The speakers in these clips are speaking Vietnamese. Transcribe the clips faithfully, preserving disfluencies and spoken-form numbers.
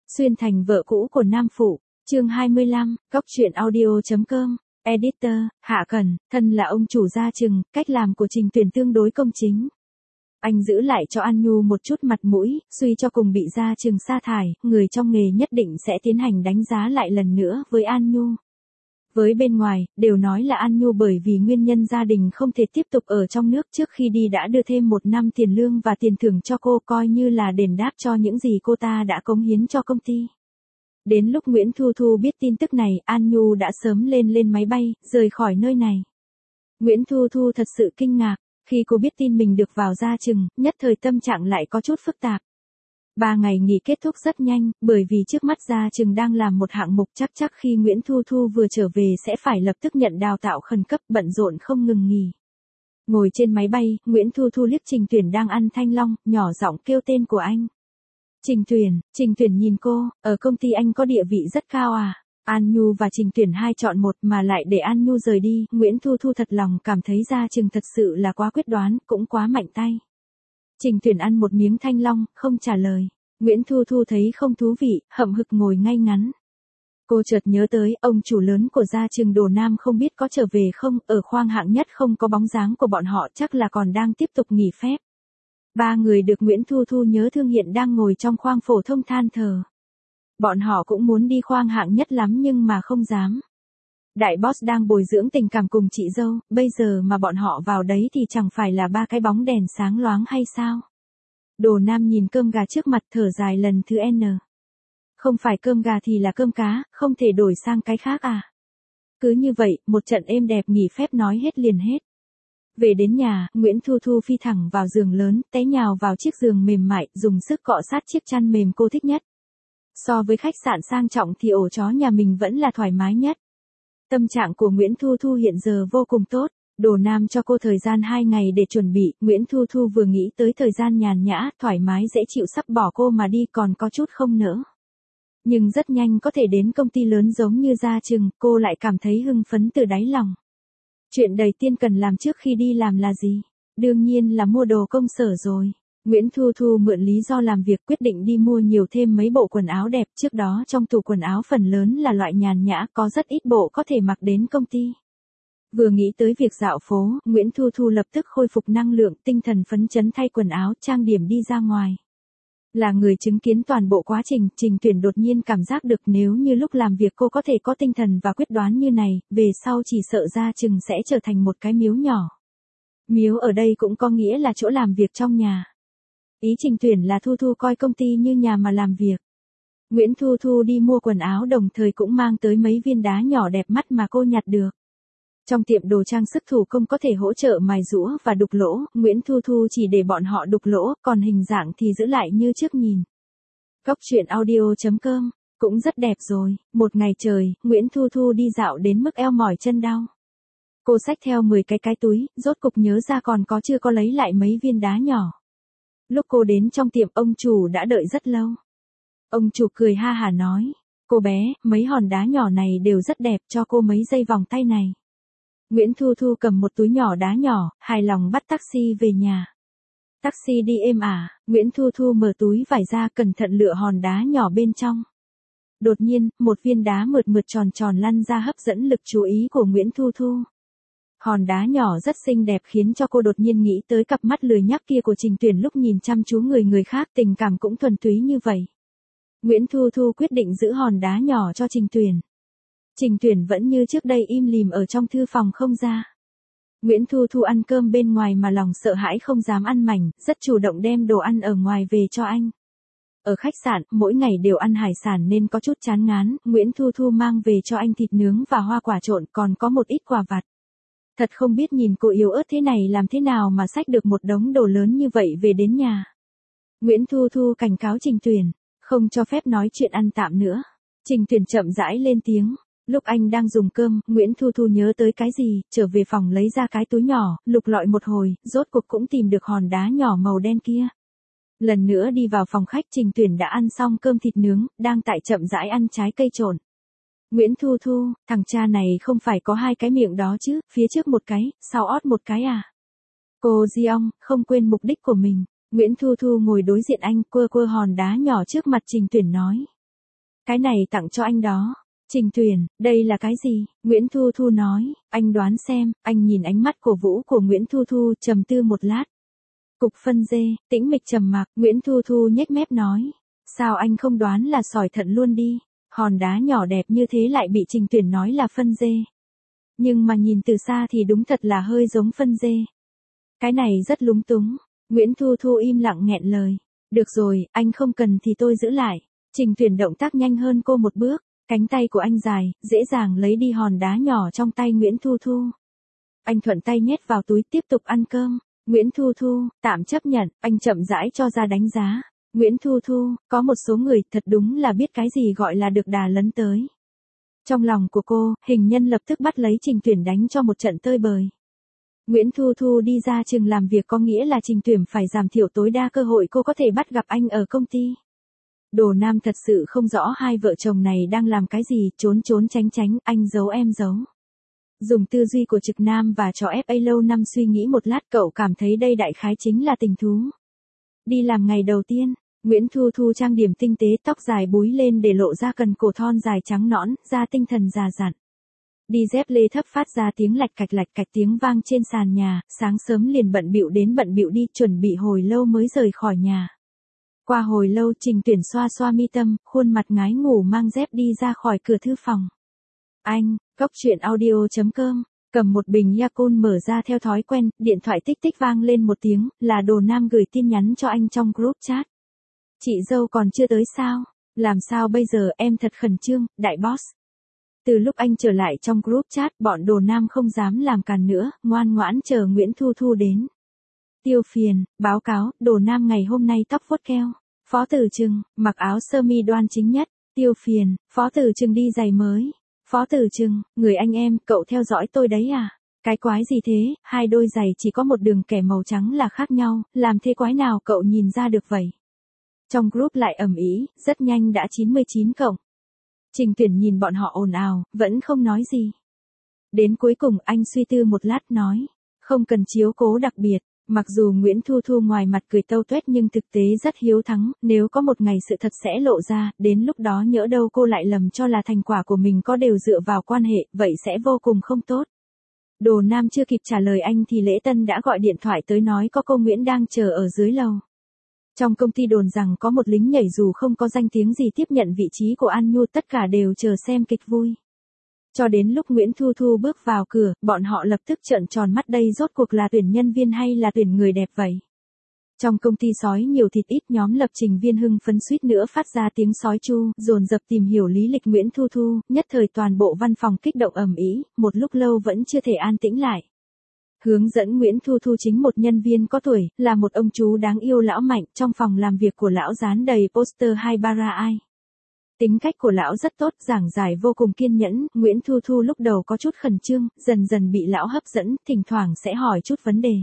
Xuyên thành vợ cũ của nam phụ, chương hai mươi lăm, góc truyện audio.com, editor, Hạ Cần, thân là ông chủ gia chừng, cách làm của Trình Tuyển tương đối công chính. Anh giữ lại cho An Nhu một chút mặt mũi, suy cho cùng bị gia chừng sa thải, người trong nghề nhất định sẽ tiến hành đánh giá lại lần nữa với An Nhu. Với bên ngoài, đều nói là An Nhu bởi vì nguyên nhân gia đình không thể tiếp tục ở trong nước trước khi đi đã đưa thêm một năm tiền lương và tiền thưởng cho cô coi như là đền đáp cho những gì cô ta đã cống hiến cho công ty. Đến lúc Nguyễn Thu Thu biết tin tức này, An Nhu đã sớm lên lên máy bay, rời khỏi nơi này. Nguyễn Thu Thu thật sự kinh ngạc, khi cô biết tin mình được vào gia chừng, nhất thời tâm trạng lại có chút phức tạp. Ba ngày nghỉ kết thúc rất nhanh, bởi vì trước mắt gia chừng đang làm một hạng mục chắc chắc khi Nguyễn Thu Thu vừa trở về sẽ phải lập tức nhận đào tạo khẩn cấp, bận rộn không ngừng nghỉ. Ngồi trên máy bay, Nguyễn Thu Thu liếc Trình Tuyển đang ăn thanh long, nhỏ giọng kêu tên của anh. Trình Tuyển, Trình Tuyển nhìn cô, ở công ty anh có địa vị rất cao à? An Nhu và Trình Tuyển hai chọn một mà lại để An Nhu rời đi, Nguyễn Thu Thu thật lòng cảm thấy gia chừng thật sự là quá quyết đoán, cũng quá mạnh tay. Trình Tuyển ăn một miếng thanh long, không trả lời. Nguyễn Thu Thu thấy không thú vị, hậm hực ngồi ngay ngắn. Cô chợt nhớ tới, ông chủ lớn của gia chừng Đồ Nam không biết có trở về không, ở khoang hạng nhất không có bóng dáng của bọn họ, chắc là còn đang tiếp tục nghỉ phép. Ba người được Nguyễn Thu Thu nhớ thương hiện đang ngồi trong khoang phổ thông than thở. Bọn họ cũng muốn đi khoang hạng nhất lắm nhưng mà không dám. Đại boss đang bồi dưỡng tình cảm cùng chị dâu, bây giờ mà bọn họ vào đấy thì chẳng phải là ba cái bóng đèn sáng loáng hay sao? Đồ Nam nhìn cơm gà trước mặt thở dài lần thứ N. Không phải cơm gà thì là cơm cá, không thể đổi sang cái khác à? Cứ như vậy, một trận êm đẹp nghỉ phép nói hết liền hết. Về đến nhà, Nguyễn Thu Thu phi thẳng vào giường lớn, té nhào vào chiếc giường mềm mại, dùng sức cọ sát chiếc chăn mềm cô thích nhất. So với khách sạn sang trọng thì ổ chó nhà mình vẫn là thoải mái nhất. Tâm trạng của Nguyễn Thu Thu hiện giờ vô cùng tốt. Đồ Nam cho cô thời gian hai ngày để chuẩn bị, Nguyễn Thu Thu vừa nghĩ tới thời gian nhàn nhã, thoải mái dễ chịu sắp bỏ cô mà đi còn có chút không nỡ. Nhưng rất nhanh có thể đến công ty lớn giống như gia chừng, cô lại cảm thấy hưng phấn từ đáy lòng. Chuyện đầu tiên cần làm trước khi đi làm là gì? Đương nhiên là mua đồ công sở rồi. Nguyễn Thu Thu mượn lý do làm việc quyết định đi mua nhiều thêm mấy bộ quần áo đẹp, trước đó trong tủ quần áo phần lớn là loại nhàn nhã, có rất ít bộ có thể mặc đến công ty. Vừa nghĩ tới việc dạo phố, Nguyễn Thu Thu lập tức khôi phục năng lượng, tinh thần phấn chấn thay quần áo, trang điểm đi ra ngoài. Là người chứng kiến toàn bộ quá trình, Trình Tuyển đột nhiên cảm giác được nếu như lúc làm việc cô có thể có tinh thần và quyết đoán như này, về sau chỉ sợ gia chừng sẽ trở thành một cái miếu nhỏ. Miếu ở đây cũng có nghĩa là chỗ làm việc trong nhà. Ý Trình Tuyển là Thu Thu coi công ty như nhà mà làm việc. Nguyễn Thu Thu đi mua quần áo đồng thời cũng mang tới mấy viên đá nhỏ đẹp mắt mà cô nhặt được. Trong tiệm đồ trang sức thủ công có thể hỗ trợ mài rũa và đục lỗ, Nguyễn Thu Thu chỉ để bọn họ đục lỗ, còn hình dạng thì giữ lại như trước nhìn. Góc truyện audio.com, cũng rất đẹp rồi, một ngày trời, Nguyễn Thu Thu đi dạo đến mức eo mỏi chân đau. Cô xách theo mười cái cái túi, rốt cục nhớ ra còn có chưa có lấy lại mấy viên đá nhỏ. Lúc cô đến trong tiệm ông chủ đã đợi rất lâu. Ông chủ cười ha hả nói, cô bé, mấy hòn đá nhỏ này đều rất đẹp, cho cô mấy dây vòng tay này. Nguyễn Thu Thu cầm một túi nhỏ đá nhỏ, hài lòng bắt taxi về nhà. Taxi đi êm ả, Nguyễn Thu Thu mở túi vải ra cẩn thận lựa hòn đá nhỏ bên trong. Đột nhiên, một viên đá mượt mượt tròn tròn lăn ra hấp dẫn lực chú ý của Nguyễn Thu Thu. Hòn đá nhỏ rất xinh đẹp khiến cho cô đột nhiên nghĩ tới cặp mắt lười nhác kia của Trình Tuyển lúc nhìn chăm chú người người khác, tình cảm cũng thuần túy như vậy. Nguyễn Thu Thu quyết định giữ hòn đá nhỏ cho Trình Tuyển. Trình Tuyển vẫn như trước đây im lìm ở trong thư phòng không ra. Nguyễn Thu Thu ăn cơm bên ngoài mà lòng sợ hãi không dám ăn mảnh, rất chủ động đem đồ ăn ở ngoài về cho anh. Ở khách sạn, mỗi ngày đều ăn hải sản nên có chút chán ngán, Nguyễn Thu Thu mang về cho anh thịt nướng và hoa quả trộn, còn có một ít quà vặt. Thật không biết nhìn cô yếu ớt thế này làm thế nào mà xách được một đống đồ lớn như vậy về đến nhà. Nguyễn Thu Thu cảnh cáo Trình Tuyển, không cho phép nói chuyện ăn tạm nữa. Trình Tuyển chậm rãi lên tiếng. Lúc anh đang dùng cơm, Nguyễn Thu Thu nhớ tới cái gì, trở về phòng lấy ra cái túi nhỏ, lục lọi một hồi, rốt cuộc cũng tìm được hòn đá nhỏ màu đen kia. Lần nữa đi vào phòng khách, Trình Tuyển đã ăn xong cơm thịt nướng, đang tại chậm rãi ăn trái cây trộn. Nguyễn Thu Thu, thằng cha này không phải có hai cái miệng đó chứ, phía trước một cái, sau ót một cái à? Cô Giong, không quên mục đích của mình. Nguyễn Thu Thu ngồi đối diện anh, quơ quơ hòn đá nhỏ trước mặt Trình Tuyển nói. Cái này tặng cho anh đó. Trình Tuyền, đây là cái gì? Nguyễn Thu Thu nói, anh đoán xem. Anh nhìn ánh mắt cổ vũ của Nguyễn Thu Thu, trầm tư một lát. Cục phân dê, tĩnh mịch trầm mặc, Nguyễn Thu Thu nhếch mép nói. Sao anh không đoán là sỏi thận luôn đi? Hòn đá nhỏ đẹp như thế lại bị Trình Tuyền nói là phân dê. Nhưng mà nhìn từ xa thì đúng thật là hơi giống phân dê. Cái này rất lúng túng. Nguyễn Thu Thu im lặng nghẹn lời. Được rồi, anh không cần thì tôi giữ lại. Trình Tuyền động tác nhanh hơn cô một bước. Cánh tay của anh dài, dễ dàng lấy đi hòn đá nhỏ trong tay Nguyễn Thu Thu. Anh thuận tay nhét vào túi tiếp tục ăn cơm. Nguyễn Thu Thu, tạm chấp nhận, anh chậm rãi cho ra đánh giá. Nguyễn Thu Thu, có một số người thật đúng là biết cái gì gọi là được đà lấn tới. Trong lòng của cô, hình nhân lập tức bắt lấy Trình Tuyền đánh cho một trận tơi bời. Nguyễn Thu Thu đi ra trường làm việc có nghĩa là Trình Tuyền phải giảm thiểu tối đa cơ hội cô có thể bắt gặp anh ở công ty. Đồ Nam thật sự không rõ hai vợ chồng này đang làm cái gì, trốn trốn tránh tránh, anh giấu em giấu. Dùng tư duy của Trực Nam và cho ép a lâu năm suy nghĩ một lát cậu cảm thấy đây đại khái chính là tình thú. Đi làm ngày đầu tiên, Nguyễn Thu Thu trang điểm tinh tế tóc dài búi lên để lộ ra cần cổ thon dài trắng nõn, da tinh thần già dặn. Đi dép lê thấp phát ra tiếng lạch cạch lạch cạch tiếng vang trên sàn nhà, sáng sớm liền bận bịu đến bận bịu đi chuẩn bị hồi lâu mới rời khỏi nhà. Qua hồi lâu Trình Tuyển xoa xoa mi tâm, khuôn mặt ngái ngủ mang dép đi ra khỏi cửa thư phòng. Anh, Cốc Truyện Audio chấm com, cầm một bình Yakult mở ra theo thói quen, điện thoại tích tích vang lên một tiếng, là Đồ Nam gửi tin nhắn cho anh trong group chat. Chị dâu còn chưa tới sao? Làm sao bây giờ em thật khẩn trương, đại boss. Từ lúc anh trở lại trong group chat, bọn Đồ Nam không dám làm càn nữa, ngoan ngoãn chờ Nguyễn Thu Thu đến. Tiêu Phiền, báo cáo, Đồ Nam ngày hôm nay tóc vuốt keo. Phó Tử Trừng, mặc áo sơ mi đoan chính nhất. Tiêu Phiền, Phó Tử Trừng đi giày mới. Phó Tử Trừng, người anh em, cậu theo dõi tôi đấy à? Cái quái gì thế, hai đôi giày chỉ có một đường kẻ màu trắng là khác nhau, làm thế quái nào cậu nhìn ra được vậy? Trong group lại ầm ĩ, rất nhanh đã chín mươi chín cộng. Trình Tuyển nhìn bọn họ ồn ào, vẫn không nói gì. Đến cuối cùng anh suy tư một lát nói, không cần chiếu cố đặc biệt. Mặc dù Nguyễn Thu Thu ngoài mặt cười tâu tuét nhưng thực tế rất hiếu thắng, nếu có một ngày sự thật sẽ lộ ra, đến lúc đó nhỡ đâu cô lại lầm cho là thành quả của mình có đều dựa vào quan hệ, vậy sẽ vô cùng không tốt. Đồ Nam chưa kịp trả lời anh thì Lễ Tân đã gọi điện thoại tới nói có cô Nguyễn đang chờ ở dưới lầu. Trong công ty đồn rằng có một lính nhảy dù không có danh tiếng gì tiếp nhận vị trí của An Nhu, tất cả đều chờ xem kịch vui. Cho đến lúc Nguyễn Thu Thu bước vào cửa, bọn họ lập tức trợn tròn mắt, đây rốt cuộc là tuyển nhân viên hay là tuyển người đẹp vậy? Trong công ty sói nhiều thịt ít, nhóm lập trình viên hưng phấn suýt nữa phát ra tiếng sói chu, dồn dập tìm hiểu lý lịch Nguyễn Thu Thu, nhất thời toàn bộ văn phòng kích động ầm ĩ, một lúc lâu vẫn chưa thể an tĩnh lại. Hướng dẫn Nguyễn Thu Thu chính một nhân viên có tuổi, là một ông chú đáng yêu lão Mạnh, trong phòng làm việc của lão dán đầy poster hai bara ai. Tính cách của lão rất tốt, giảng giải vô cùng kiên nhẫn, Nguyễn Thu Thu lúc đầu có chút khẩn trương, dần dần bị lão hấp dẫn, thỉnh thoảng sẽ hỏi chút vấn đề.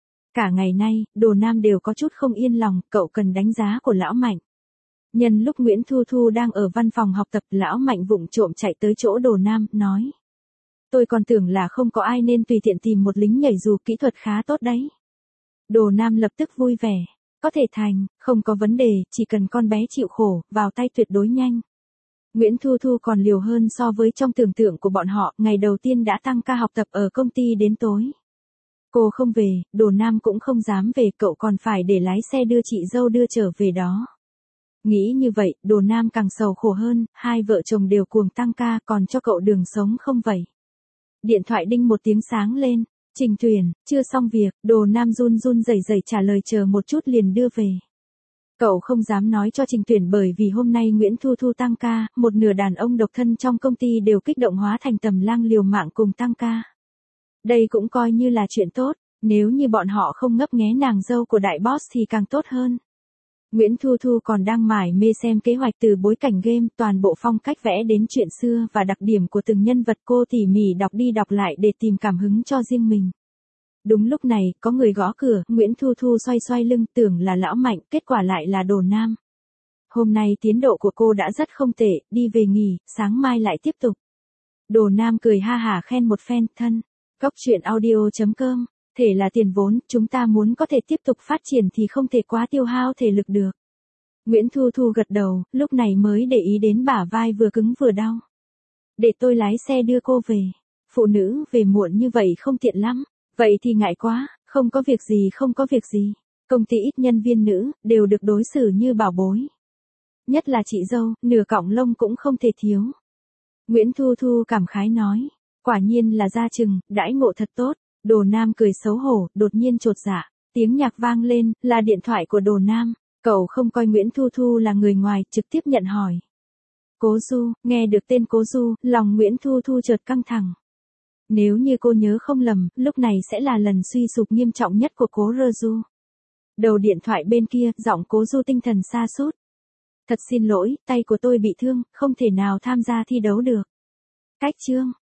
Cả ngày nay, Đồ Nam đều có chút không yên lòng, cậu cần đánh giá của lão Mạnh. Nhân lúc Nguyễn Thu Thu đang ở văn phòng học tập, lão Mạnh vụng trộm chạy tới chỗ Đồ Nam, nói. Tôi còn tưởng là không có ai nên tùy tiện tìm một lính nhảy dù, kỹ thuật khá tốt đấy. Đồ Nam lập tức vui vẻ. Có thể thành, không có vấn đề, chỉ cần con bé chịu khổ, vào tay tuyệt đối nhanh. Nguyễn Thu Thu còn liều hơn so với trong tưởng tượng của bọn họ, ngày đầu tiên đã tăng ca học tập ở công ty đến tối. Cô không về, Đồ Nam cũng không dám về, cậu còn phải để lái xe đưa chị dâu đưa trở về đó. Nghĩ như vậy, Đồ Nam càng sầu khổ hơn, hai vợ chồng đều cuồng tăng ca, còn cho cậu đường sống không vậy. Điện thoại đinh một tiếng sáng lên. Trình Tuyển, chưa xong việc, Đồ Nam run run rẩy rẩy trả lời chờ một chút liền đưa về. Cậu không dám nói cho Trình Tuyển bởi vì hôm nay Nguyễn Thu Thu tăng ca, một nửa đàn ông độc thân trong công ty đều kích động hóa thành tầm lang liều mạng cùng tăng ca. Đây cũng coi như là chuyện tốt, nếu như bọn họ không ngấp nghé nàng dâu của đại boss thì càng tốt hơn. Nguyễn Thu Thu còn đang mải mê xem kế hoạch từ bối cảnh game, toàn bộ phong cách vẽ đến chuyện xưa và đặc điểm của từng nhân vật, cô tỉ mỉ đọc đi đọc lại để tìm cảm hứng cho riêng mình. Đúng lúc này, có người gõ cửa, Nguyễn Thu Thu xoay xoay lưng, tưởng là lão Mạnh, kết quả lại là Đồ Nam. Hôm nay tiến độ của cô đã rất không tệ, đi về nghỉ, sáng mai lại tiếp tục. Đồ Nam cười ha hả khen một phen, thân. Cốc Truyện Audio chấm com, thể là tiền vốn, chúng ta muốn có thể tiếp tục phát triển thì không thể quá tiêu hao thể lực được. Nguyễn Thu Thu gật đầu, lúc này mới để ý đến bả vai vừa cứng vừa đau. Để tôi lái xe đưa cô về. Phụ nữ về muộn như vậy không tiện lắm. Vậy thì ngại quá, không có việc gì không có việc gì. Công ty ít nhân viên nữ, đều được đối xử như bảo bối. Nhất là chị dâu, nửa cọng lông cũng không thể thiếu. Nguyễn Thu Thu cảm khái nói. Quả nhiên là gia chừng, đãi ngộ thật tốt. Đồ Nam cười xấu hổ, đột nhiên chột dạ. Tiếng nhạc vang lên, là điện thoại của Đồ Nam. Cậu không coi Nguyễn Thu Thu là người ngoài, trực tiếp nhận hỏi. Cố Du, nghe được tên Cố Du, lòng Nguyễn Thu Thu chợt căng thẳng. Nếu như cô nhớ không lầm, lúc này sẽ là lần suy sụp nghiêm trọng nhất của Cố Rơ Du. Đầu điện thoại bên kia, giọng Cố Du tinh thần sa sút. Thật xin lỗi, tay của tôi bị thương, không thể nào tham gia thi đấu được. Cách chương.